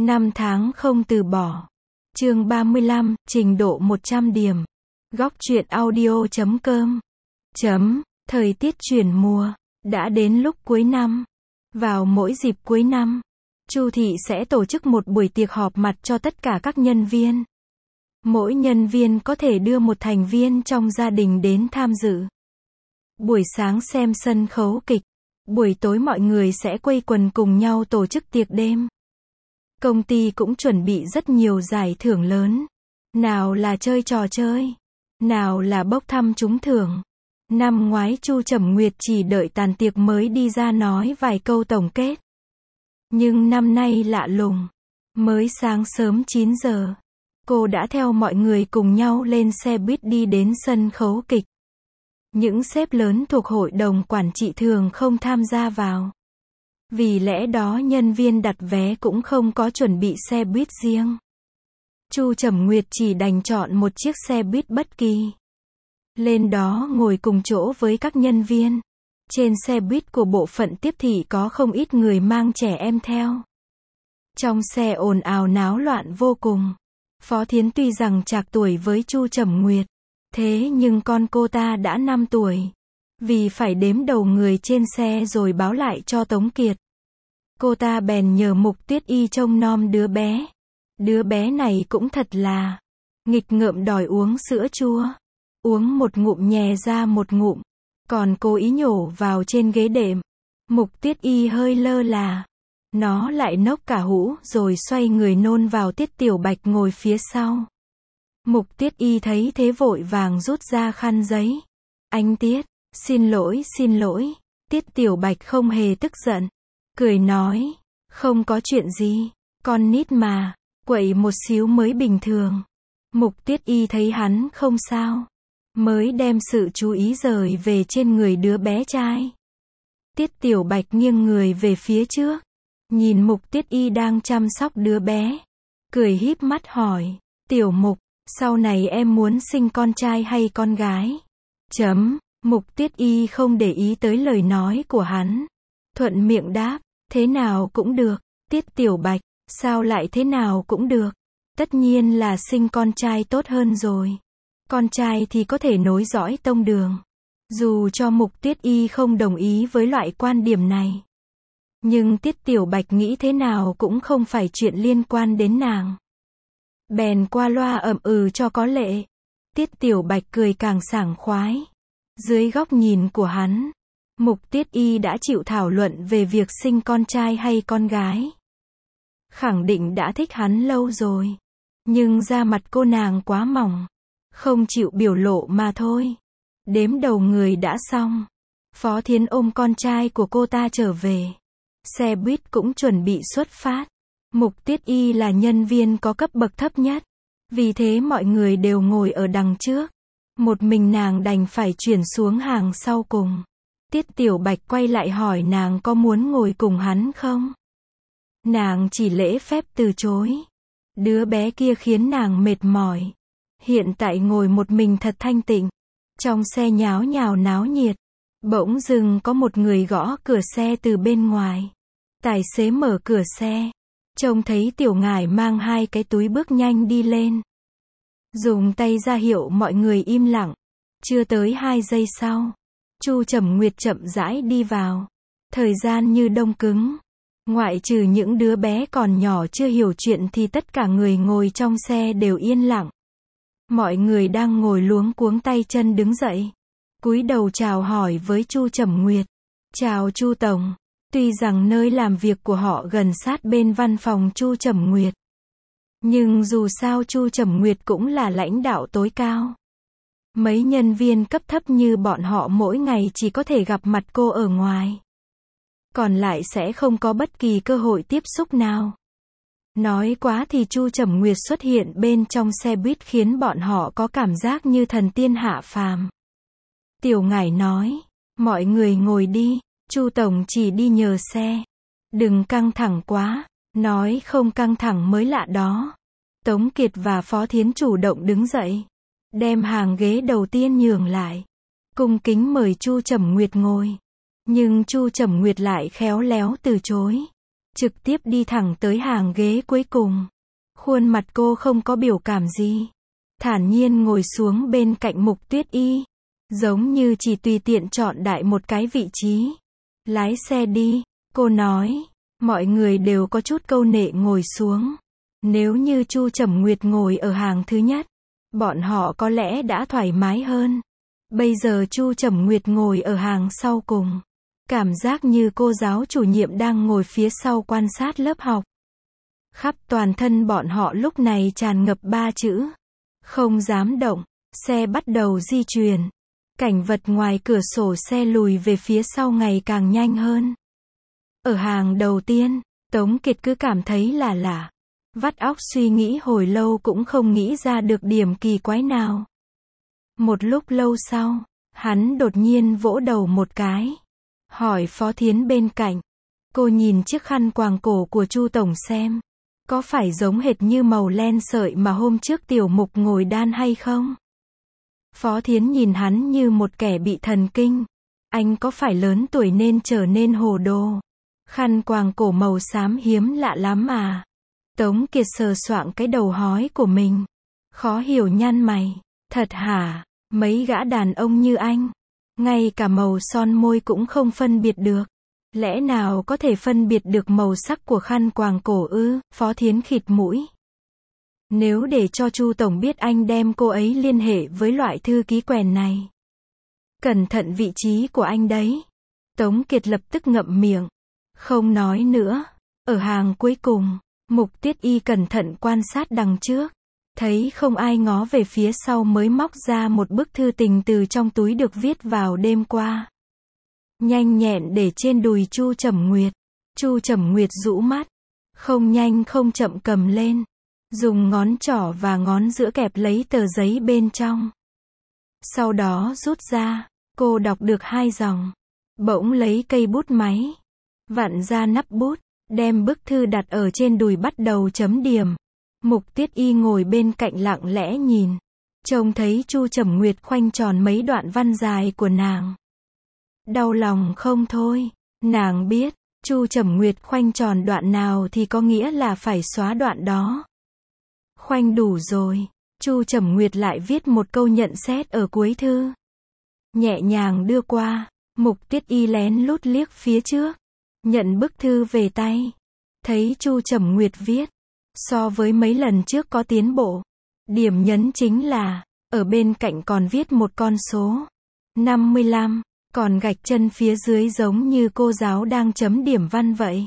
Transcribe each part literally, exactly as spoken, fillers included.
Năm tháng không từ bỏ. Chương ba mươi lăm, trình độ một trăm điểm. Góc truyện audio chấm com. Chấm, thời tiết chuyển mùa. Đã đến lúc cuối năm. Vào mỗi dịp cuối năm, Chu thị sẽ tổ chức một buổi tiệc họp mặt cho tất cả các nhân viên. Mỗi nhân viên có thể đưa một thành viên trong gia đình đến tham dự. Buổi sáng xem sân khấu kịch. Buổi tối mọi người sẽ quây quần cùng nhau tổ chức tiệc đêm. Công ty cũng chuẩn bị rất nhiều giải thưởng lớn. Nào là chơi trò chơi, nào là bốc thăm trúng thưởng. Năm ngoái Chu Trầm Nguyệt chỉ đợi tàn tiệc mới đi ra nói vài câu tổng kết. Nhưng năm nay lạ lùng. Mới sáng sớm chín giờ, cô đã theo mọi người cùng nhau lên xe buýt đi đến sân khấu kịch. Những sếp lớn thuộc hội đồng quản trị thường không tham gia vào. Vì lẽ đó nhân viên đặt vé cũng không có chuẩn bị xe buýt riêng. Chu Trầm Nguyệt chỉ đành chọn một chiếc xe buýt bất kỳ. Lên đó ngồi cùng chỗ với các nhân viên. Trên xe buýt của bộ phận tiếp thị có không ít người mang trẻ em theo. Trong xe ồn ào náo loạn vô cùng. Phó Thiến tuy rằng trạc tuổi với Chu Trầm Nguyệt, thế nhưng con cô ta đã năm tuổi. Vì phải đếm đầu người trên xe rồi báo lại cho Tống Kiệt. Cô ta bèn nhờ Mục Tuyết Y trông nom đứa bé. Đứa bé này cũng thật là nghịch ngợm, đòi uống sữa chua. Uống một ngụm nhè ra một ngụm. Còn cố ý nhổ vào trên ghế đệm. Mục Tuyết Y hơi lơ là. Nó lại nốc cả hũ rồi xoay người nôn vào Tiết Tiểu Bạch ngồi phía sau. Mục Tuyết Y thấy thế vội vàng rút ra khăn giấy. Anh Tiết, xin lỗi xin lỗi. Tiết Tiểu Bạch không hề tức giận. Cười nói, không có chuyện gì, con nít mà, quậy một xíu mới bình thường. Mục Tuyết Y thấy hắn không sao, mới đem sự chú ý rời về trên người đứa bé trai. Tiết Tiểu Bạch nghiêng người về phía trước, nhìn Mục Tuyết Y đang chăm sóc đứa bé, cười híp mắt hỏi, Tiểu Mục, sau này em muốn sinh con trai hay con gái? Chấm, Mục Tuyết Y không để ý tới lời nói của hắn. Thuận miệng đáp, thế nào cũng được. Tiết Tiểu Bạch, sao lại thế nào cũng được? Tất nhiên là sinh con trai tốt hơn rồi. Con trai thì có thể nối dõi tông đường. Dù cho Mục Tuyết Y không đồng ý với loại quan điểm này. Nhưng Tiết Tiểu Bạch nghĩ thế nào cũng không phải chuyện liên quan đến nàng. Bèn qua loa ậm ừ cho có lệ. Tiết Tiểu Bạch cười càng sảng khoái. Dưới góc nhìn của hắn, Mục Tuyết Y đã chịu thảo luận về việc sinh con trai hay con gái. Khẳng định đã thích hắn lâu rồi. Nhưng da mặt cô nàng quá mỏng. Không chịu biểu lộ mà thôi. Đếm đầu người đã xong. Phó Thiến ôm con trai của cô ta trở về. Xe buýt cũng chuẩn bị xuất phát. Mục Tuyết Y là nhân viên có cấp bậc thấp nhất. Vì thế mọi người đều ngồi ở đằng trước. Một mình nàng đành phải chuyển xuống hàng sau cùng. Tiết Tiểu Bạch quay lại hỏi nàng có muốn ngồi cùng hắn không? Nàng chỉ lễ phép từ chối. Đứa bé kia khiến nàng mệt mỏi. Hiện tại ngồi một mình thật thanh tịnh. Trong xe nháo nhào náo nhiệt. Bỗng dưng có một người gõ cửa xe từ bên ngoài. Tài xế mở cửa xe. Trông thấy Tiểu Ngải mang hai cái túi bước nhanh đi lên. Dùng tay ra hiệu mọi người im lặng. Chưa tới hai giây sau, Chu Trầm Nguyệt chậm rãi đi vào. Thời gian như đông cứng. Ngoại trừ những đứa bé còn nhỏ chưa hiểu chuyện thì tất cả người ngồi trong xe đều yên lặng. Mọi người đang ngồi luống cuống tay chân đứng dậy. Cúi đầu chào hỏi với Chu Trầm Nguyệt. Chào Chu Tổng. Tuy rằng nơi làm việc của họ gần sát bên văn phòng Chu Trầm Nguyệt. Nhưng dù sao Chu Trầm Nguyệt cũng là lãnh đạo tối cao. Mấy nhân viên cấp thấp như bọn họ mỗi ngày chỉ có thể gặp mặt cô ở ngoài. Còn lại sẽ không có bất kỳ cơ hội tiếp xúc nào. Nói quá thì Chu Trầm Nguyệt xuất hiện bên trong xe buýt khiến bọn họ có cảm giác như thần tiên hạ phàm. Tiểu Ngải nói, mọi người ngồi đi, Chu Tổng chỉ đi nhờ xe. Đừng căng thẳng quá, nói không căng thẳng mới lạ đó. Tống Kiệt và Phó Thiến chủ động đứng dậy. Đem hàng ghế đầu tiên nhường lại. Cung kính mời Chu Trầm Nguyệt ngồi. Nhưng Chu Trầm Nguyệt lại khéo léo từ chối. trực tiếp đi thẳng tới hàng ghế cuối cùng. Khuôn mặt cô không có biểu cảm gì, thản nhiên ngồi xuống bên cạnh Mục Tuyết Y, giống như chỉ tùy tiện chọn đại một cái vị trí. Lái xe đi, cô nói. Mọi người đều có chút câu nệ ngồi xuống. Nếu như Chu Trầm Nguyệt ngồi ở hàng thứ nhất, bọn họ có lẽ đã thoải mái hơn. Bây giờ Chu Trầm Nguyệt ngồi ở hàng sau cùng, cảm giác như cô giáo chủ nhiệm đang ngồi phía sau quan sát lớp học. Khắp toàn thân bọn họ lúc này tràn ngập ba chữ: không dám động. Xe bắt đầu di chuyển. Cảnh vật ngoài cửa sổ xe lùi về phía sau ngày càng nhanh hơn. Ở hàng đầu tiên, Tống Kiệt cứ cảm thấy là lạ. Vắt óc suy nghĩ hồi lâu cũng không nghĩ ra được điểm kỳ quái nào. Một lúc lâu sau, hắn đột nhiên vỗ đầu một cái. Hỏi Phó Thiến bên cạnh. Cô nhìn chiếc khăn quàng cổ của Chu Tổng xem. Có phải giống hệt như màu len sợi mà hôm trước Tiểu Mục ngồi đan hay không? Phó Thiến nhìn hắn như một kẻ bị thần kinh. Anh có phải lớn tuổi nên trở nên hồ đồ? Khăn quàng cổ màu xám hiếm lạ lắm à? Tống Kiệt sờ soạng cái đầu hói của mình. Khó hiểu nhăn mày. Thật hả? Mấy gã đàn ông như anh, ngay cả màu son môi cũng không phân biệt được. Lẽ nào có thể phân biệt được màu sắc của khăn quàng cổ ư? Phó Thiến khịt mũi. Nếu để cho Chu Tổng biết anh đem cô ấy liên hệ với loại thư ký quèn này. Cẩn thận vị trí của anh đấy. Tống Kiệt lập tức ngậm miệng. Không nói nữa. Ở hàng cuối cùng, Mục Tuyết Y cẩn thận quan sát đằng trước. Thấy không ai ngó về phía sau mới móc ra một bức thư tình từ trong túi được viết vào đêm qua. Nhanh nhẹn để trên đùi Chu Trầm Nguyệt. Chu Trầm Nguyệt rũ mắt. Không nhanh không chậm cầm lên. Dùng ngón trỏ và ngón giữa kẹp lấy tờ giấy bên trong. Sau đó rút ra. Cô đọc được hai dòng. Bỗng lấy cây bút máy. Vặn ra nắp bút. Đem bức thư đặt ở trên đùi bắt đầu chấm điểm. Mục Tuyết Y ngồi bên cạnh lặng lẽ nhìn. Trông thấy Chu Trầm Nguyệt khoanh tròn mấy đoạn văn dài của nàng. Đau lòng không thôi. Nàng biết, Chu Trầm Nguyệt khoanh tròn đoạn nào thì có nghĩa là phải xóa đoạn đó. Khoanh đủ rồi. Chu Trầm Nguyệt lại viết một câu nhận xét ở cuối thư. Nhẹ nhàng đưa qua. Mục Tuyết Y lén lút liếc phía trước. Nhận bức thư về tay. Thấy Chu Trầm Nguyệt viết. So với mấy lần trước có tiến bộ. Điểm nhấn chính là, ở bên cạnh còn viết một con số. năm mươi lăm. Còn gạch chân phía dưới giống như cô giáo đang chấm điểm văn vậy.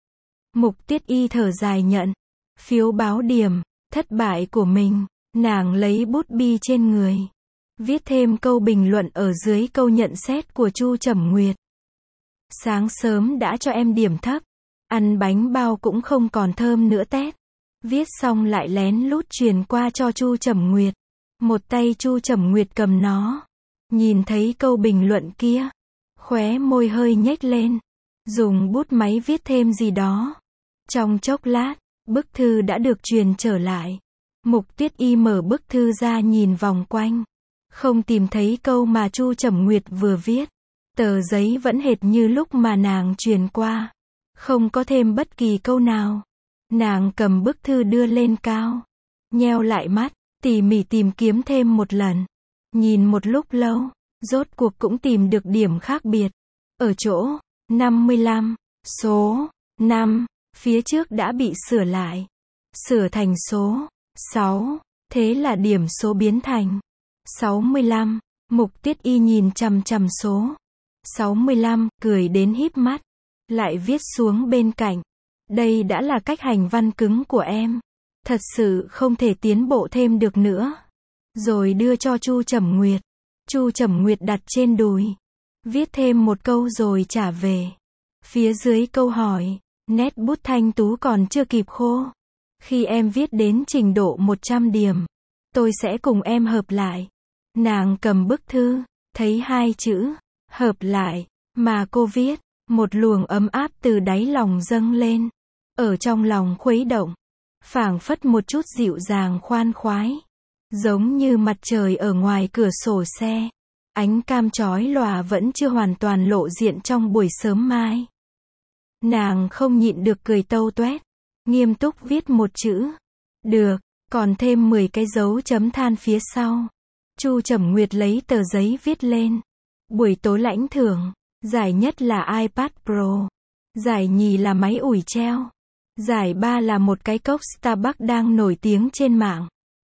Mục Tuyết Y thở dài nhận. Phiếu báo điểm, thất bại của mình. Nàng lấy bút bi trên người. Viết thêm câu bình luận ở dưới câu nhận xét của Chu Trầm Nguyệt. Sáng sớm đã cho em điểm thấp. Ăn bánh bao cũng không còn thơm nữa tét. Viết xong lại lén lút truyền qua cho Chu Trầm Nguyệt. Một tay Chu Trầm Nguyệt cầm nó. Nhìn thấy câu bình luận kia. Khóe môi hơi nhếch lên. Dùng bút máy viết thêm gì đó. Trong chốc lát, bức thư đã được truyền trở lại. Mục Tuyết Y mở bức thư ra nhìn vòng quanh. Không tìm thấy câu mà Chu Trầm Nguyệt vừa viết. Tờ giấy vẫn hệt như lúc mà nàng truyền qua. Không có thêm bất kỳ câu nào. Nàng cầm bức thư đưa lên cao. Nheo lại mắt, tỉ mỉ tìm kiếm thêm một lần. Nhìn một lúc lâu, rốt cuộc cũng tìm được điểm khác biệt. Ở chỗ năm mươi lăm, số năm, phía trước đã bị sửa lại. Sửa thành số sáu, thế là điểm số biến thành sáu mươi lăm. Mục Tuyết Y nhìn chằm chằm số sáu mươi lăm, cười đến híp mắt. Lại viết xuống bên cạnh. Đây đã là cách hành văn cứng của em. Thật sự không thể tiến bộ thêm được nữa. Rồi đưa cho Chu Trầm Nguyệt. Chu Trầm Nguyệt đặt trên đùi. Viết thêm một câu rồi trả về. Phía dưới câu hỏi. Nét bút thanh tú còn chưa kịp khô. Khi em viết đến trình độ một trăm điểm, tôi sẽ cùng em hợp lại. Nàng cầm bức thư. Thấy hai chữ. Hợp lại. Mà cô viết. Một luồng ấm áp từ đáy lòng dâng lên. Ở trong lòng khuấy động. Phảng phất một chút dịu dàng khoan khoái. Giống như mặt trời ở ngoài cửa sổ xe. Ánh cam chói lòa vẫn chưa hoàn toàn lộ diện trong buổi sớm mai. Nàng không nhịn được cười tâu toét, nghiêm túc viết một chữ. Được, còn thêm mười cái dấu chấm than phía sau. Chu Trầm Nguyệt lấy tờ giấy viết lên. Buổi tối lãnh thưởng, giải nhất là iPad Pro. Giải nhì là máy ủi treo. Giải ba là một cái cốc Starbucks đang nổi tiếng trên mạng.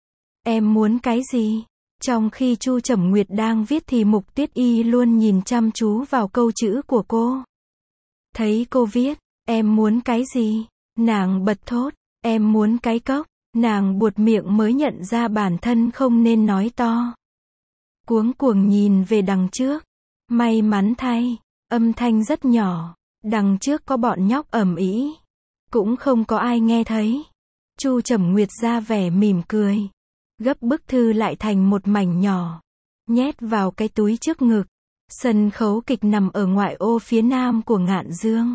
Em muốn cái gì? Trong khi Chu Trầm Nguyệt đang viết thì Mục Tuyết Y luôn nhìn chăm chú vào câu chữ của cô. Thấy cô viết, em muốn cái gì? Nàng bật thốt, em muốn cái cốc. Nàng buột miệng mới nhận ra bản thân không nên nói to. Cuống cuồng nhìn về đằng trước. May mắn thay, âm thanh rất nhỏ. Đằng trước có bọn nhóc ầm ĩ, cũng không có ai nghe thấy. Chu Trầm Nguyệt ra vẻ mỉm cười, gấp bức thư lại thành một mảnh nhỏ, nhét vào cái túi trước ngực. Sân khấu kịch nằm ở ngoại ô phía nam của Ngạn Dương.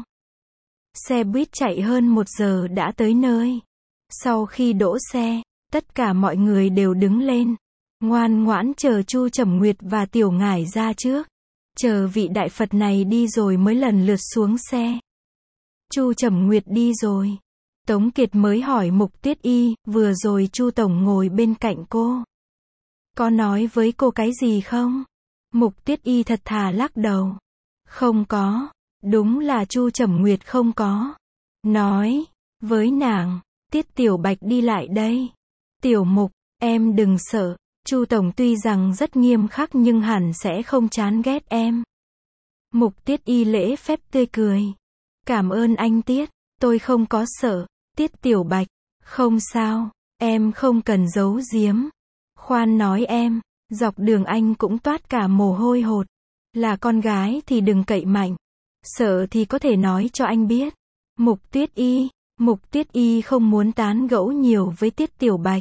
Xe buýt chạy hơn một giờ đã tới nơi. Sau khi đỗ xe, tất cả mọi người đều đứng lên, ngoan ngoãn chờ Chu Trầm Nguyệt và Tiểu Ngải ra trước. Chờ vị đại Phật này đi rồi mới lần lượt xuống xe. Chu Trầm Nguyệt đi rồi. Tống Kiệt mới hỏi Mục Tuyết Y, vừa rồi Chu Tổng ngồi bên cạnh cô. Có nói với cô cái gì không? Mục Tuyết Y thật thà lắc đầu. Không có. Đúng là Chu Trầm Nguyệt không có. Nói, với nàng, Tiết Tiểu Bạch đi lại đây. Tiểu Mục, em đừng sợ. Chu Tổng tuy rằng rất nghiêm khắc nhưng hẳn sẽ không chán ghét em. Mục Tuyết Y lễ phép tươi cười. Cảm ơn anh Tiết, tôi không có sợ. Tiết Tiểu Bạch, không sao, em không cần giấu giếm. Khoan nói em, dọc đường anh cũng toát cả mồ hôi hột. Là con gái thì đừng cậy mạnh. Sợ thì có thể nói cho anh biết. Mục Tuyết Y, Mục Tuyết Y không muốn tán gẫu nhiều với Tiết Tiểu Bạch.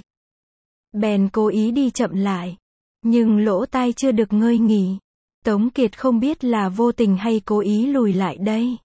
Bèn cố ý đi chậm lại. Nhưng lỗ tai chưa được ngơi nghỉ. Tống Kiệt không biết là vô tình hay cố ý lùi lại đây.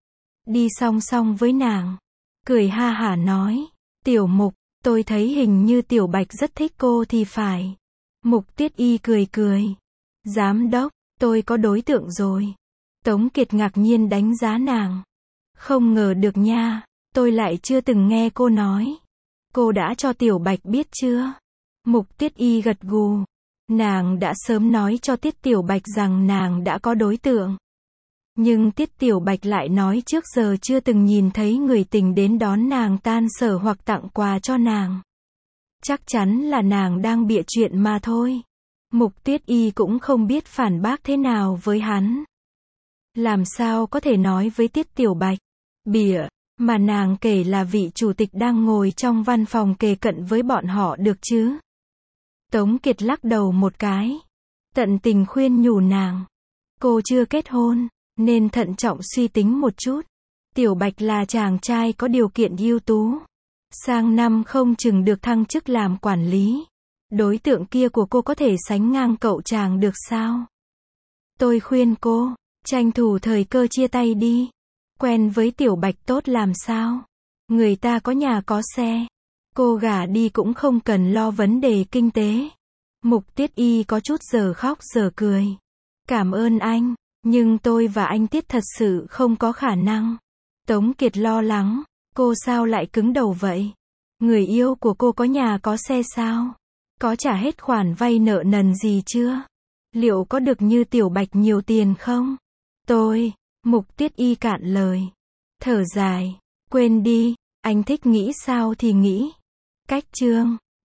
Đi song song với nàng. Cười ha hả nói. Tiểu Mục, tôi thấy hình như Tiểu Bạch rất thích cô thì phải. Mục Tuyết Y cười cười. Giám đốc, tôi có đối tượng rồi. Tống Kiệt ngạc nhiên đánh giá nàng. Không ngờ được nha, tôi lại chưa từng nghe cô nói. Cô đã cho Tiểu Bạch biết chưa? Mục Tuyết Y gật gù. Nàng đã sớm nói cho Tiết Tiểu Bạch rằng nàng đã có đối tượng. Nhưng Tiết Tiểu Bạch lại nói trước giờ chưa từng nhìn thấy người tình đến đón nàng tan sở hoặc tặng quà cho nàng. Chắc chắn là nàng đang bịa chuyện mà thôi. Mục Tuyết Y cũng không biết phản bác thế nào với hắn. Làm sao có thể nói với Tiết Tiểu Bạch bịa, mà nàng kể là vị chủ tịch đang ngồi trong văn phòng kề cận với bọn họ được chứ? Tống Kiệt lắc đầu một cái. Tận tình khuyên nhủ nàng. Cô chưa kết hôn, nên thận trọng suy tính một chút. Tiểu Bạch là chàng trai có điều kiện ưu tú. Sang năm không chừng được thăng chức làm quản lý. Đối tượng kia của cô có thể sánh ngang cậu chàng được sao? Tôi khuyên cô, tranh thủ thời cơ chia tay đi. Quen với Tiểu Bạch tốt làm sao? Người ta có nhà có xe. Cô gả đi cũng không cần lo vấn đề kinh tế. Mục Tuyết Y có chút giờ khóc giờ cười. Cảm ơn anh, nhưng tôi và anh Tiết thật sự không có khả năng. Tống Kiệt lo lắng. Cô sao lại cứng đầu vậy? Người yêu của cô có nhà có xe sao? Có trả hết khoản vay nợ nần gì chưa? Liệu có được như Tiểu Bạch nhiều tiền không? Tôi, Mục Tuyết Y cạn lời. Thở dài. Quên đi, anh thích nghĩ sao thì nghĩ. Cách chương